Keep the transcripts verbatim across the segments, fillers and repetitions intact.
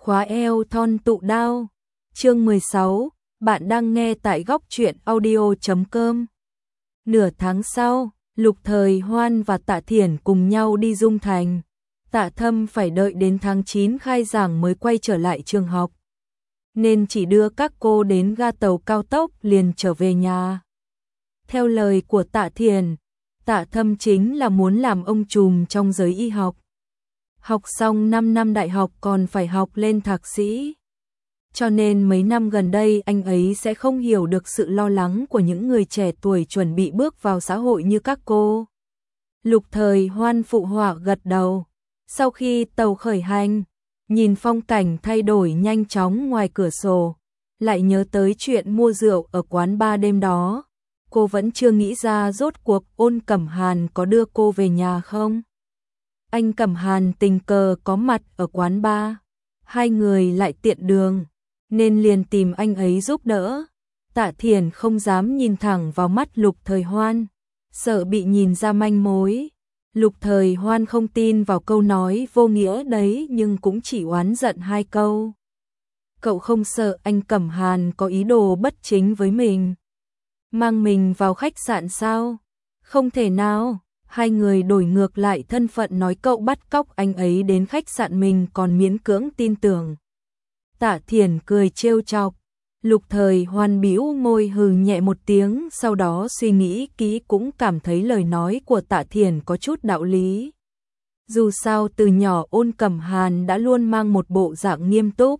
khóa eo thon tụ đao. Chương mười sáu, bạn đang nghe tại góc truyện audio chấm com. Nửa tháng sau, Lục Thời Hoan và Tạ Thiển cùng nhau đi Dung Thành. Tạ Thâm phải đợi đến tháng chín khai giảng mới quay trở lại trường học, nên chỉ đưa các cô đến ga tàu cao tốc liền trở về nhà. Theo lời của Tạ Thiển, Tạ Thâm chính là muốn làm ông trùm trong giới y học. Học xong năm năm đại học còn phải học lên thạc sĩ. Cho nên mấy năm gần đây anh ấy sẽ không hiểu được sự lo lắng của những người trẻ tuổi chuẩn bị bước vào xã hội như các cô. Lục Thời Hoan phụ họa gật đầu. Sau khi tàu khởi hành, nhìn phong cảnh thay đổi nhanh chóng ngoài cửa sổ, lại nhớ tới chuyện mua rượu ở quán bar đêm đó. Cô vẫn chưa nghĩ ra rốt cuộc Ôn Cẩm Hàn có đưa cô về nhà không. Anh Cẩm Hàn tình cờ có mặt ở quán bar, hai người lại tiện đường, nên liền tìm anh ấy giúp đỡ. Tạ Thiển không dám nhìn thẳng vào mắt Lục Thời Hoan, sợ bị nhìn ra manh mối. Lục Thời Hoan không tin vào câu nói vô nghĩa đấy nhưng cũng chỉ oán giận hai câu. Cậu không sợ anh Cẩm Hàn có ý đồ bất chính với mình, mang mình vào khách sạn sao? Không thể nào. Hai người đổi ngược lại thân phận, nói cậu bắt cóc anh ấy đến khách sạn mình còn miễn cưỡng tin tưởng. Tạ Thiển cười trêu chọc. Lục Thời Hoan bĩu môi hừ nhẹ một tiếng, sau đó suy nghĩ kỹ cũng cảm thấy lời nói của Tạ Thiển có chút đạo lý. Dù sao từ nhỏ Ôn Cẩm Hàn đã luôn mang một bộ dạng nghiêm túc.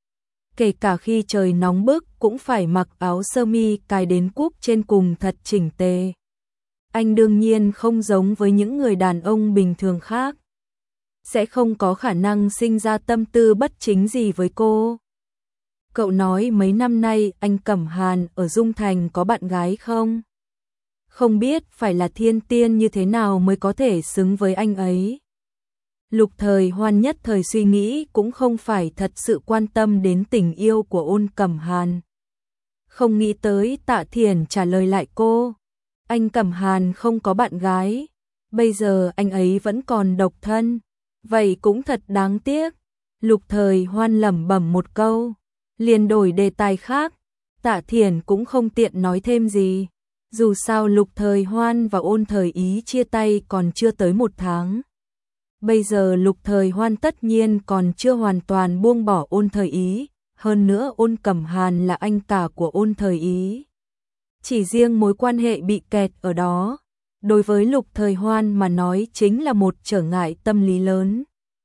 Kể cả khi trời nóng bức cũng phải mặc áo sơ mi cài đến cúc trên cùng thật chỉnh tề. Anh đương nhiên không giống với những người đàn ông bình thường khác, sẽ không có khả năng sinh ra tâm tư bất chính gì với cô. Cậu nói mấy năm nay anh Cẩm Hàn ở Dung Thành có bạn gái không? Không biết phải là thiên tiên như thế nào mới có thể xứng với anh ấy. Lục Thời Hoan nhất thời suy nghĩ cũng không phải thật sự quan tâm đến tình yêu của Ôn Cẩm Hàn. Không nghĩ tới Tạ Thiển trả lời lại cô. Anh Cẩm Hàn không có bạn gái, bây giờ anh ấy vẫn còn độc thân, vậy cũng thật đáng tiếc. Lục Thời Hoan lẩm bẩm một câu, liền đổi đề tài khác. Tạ Thiển cũng không tiện nói thêm gì, dù sao Lục Thời Hoan và Ôn Thời Ý chia tay còn chưa tới một tháng. Bây giờ Lục Thời Hoan tất nhiên còn chưa hoàn toàn buông bỏ Ôn Thời Ý, hơn nữa Ôn Cẩm Hàn là anh cả của Ôn Thời Ý. Chỉ riêng mối quan hệ bị kẹt ở đó, đối với Lục Thời Hoan mà nói chính là một trở ngại tâm lý lớn.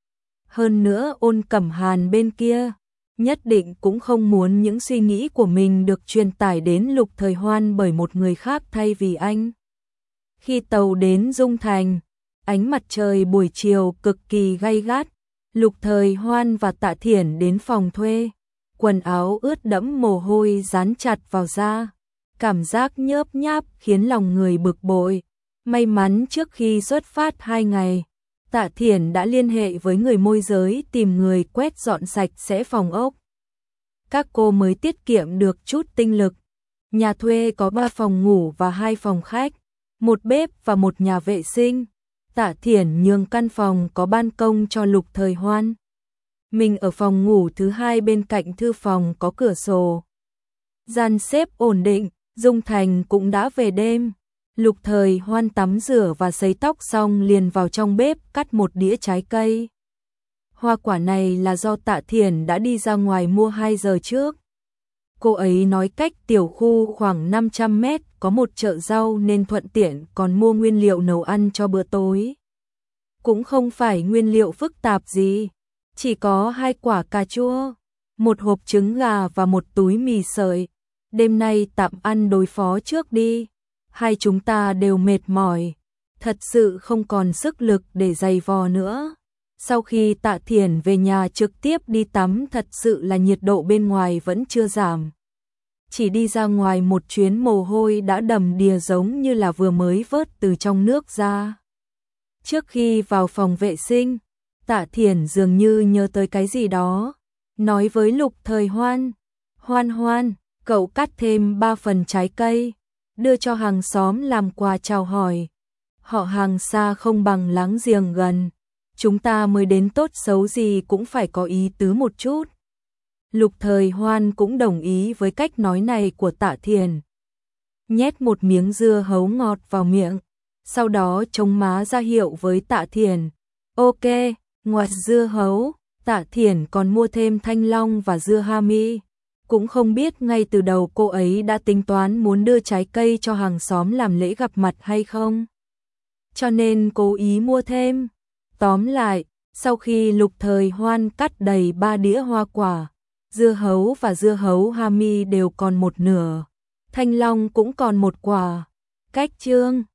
Hơn nữa Ôn Cẩm Hàn bên kia, nhất định cũng không muốn những suy nghĩ của mình được truyền tải đến Lục Thời Hoan bởi một người khác thay vì anh. Khi tàu đến Dung Thành, ánh mặt trời buổi chiều cực kỳ gay gắt. Lục Thời Hoan và Tạ Thiển đến phòng thuê, quần áo ướt đẫm mồ hôi dán chặt vào da. Cảm giác nhớp nháp khiến lòng người bực bội. May mắn trước khi xuất phát hai ngày, Tạ Thiển đã liên hệ với người môi giới tìm người quét dọn sạch sẽ phòng ốc. Các cô mới tiết kiệm được chút tinh lực. Nhà thuê có ba phòng ngủ và hai phòng khách, một bếp và một nhà vệ sinh. Tạ Thiển nhường căn phòng có ban công cho Lục Thời Hoan. Mình ở phòng ngủ thứ hai bên cạnh thư phòng có cửa sổ. Gian xếp ổn định. Dung Thành cũng đã về đêm. Lục Thời Hoan tắm rửa và sấy tóc xong liền vào trong bếp cắt một đĩa trái cây. Hoa quả này là do Tạ Thiển đã đi ra ngoài mua hai giờ trước. Cô ấy nói cách tiểu khu khoảng năm trăm mét có một chợ rau nên thuận tiện còn mua nguyên liệu nấu ăn cho bữa tối. Cũng không phải nguyên liệu phức tạp gì, chỉ có hai quả cà chua, một hộp trứng gà và một túi mì sợi. Đêm nay tạm ăn đối phó trước đi, hai chúng ta đều mệt mỏi, thật sự không còn sức lực để giày vò nữa. Sau khi Tạ Thiển về nhà trực tiếp đi tắm, thật sự là nhiệt độ bên ngoài vẫn chưa giảm. Chỉ đi ra ngoài một chuyến mồ hôi đã đầm đìa giống như là vừa mới vớt từ trong nước ra. Trước khi vào phòng vệ sinh, Tạ Thiển dường như nhớ tới cái gì đó, nói với Lục Thời Hoan, Hoan Hoan, cậu cắt thêm ba phần trái cây, đưa cho hàng xóm làm quà chào hỏi. Họ hàng xa không bằng láng giềng gần, chúng ta mới đến tốt xấu gì cũng phải có ý tứ một chút. Lục Thời Hoan cũng đồng ý với cách nói này của Tạ Thiền. Nhét một miếng dưa hấu ngọt vào miệng, sau đó chống má ra hiệu với Tạ Thiền. Ok, ngoặt dưa hấu, Tạ Thiền còn mua thêm thanh long và dưa hami. Cũng không biết ngay từ đầu cô ấy đã tính toán muốn đưa trái cây cho hàng xóm làm lễ gặp mặt hay không. Cho nên cố ý mua thêm. Tóm lại, sau khi Lục Thời Hoan cắt đầy ba đĩa hoa quả, dưa hấu và dưa hấu hami đều còn một nửa, thanh long cũng còn một quả. Cách chương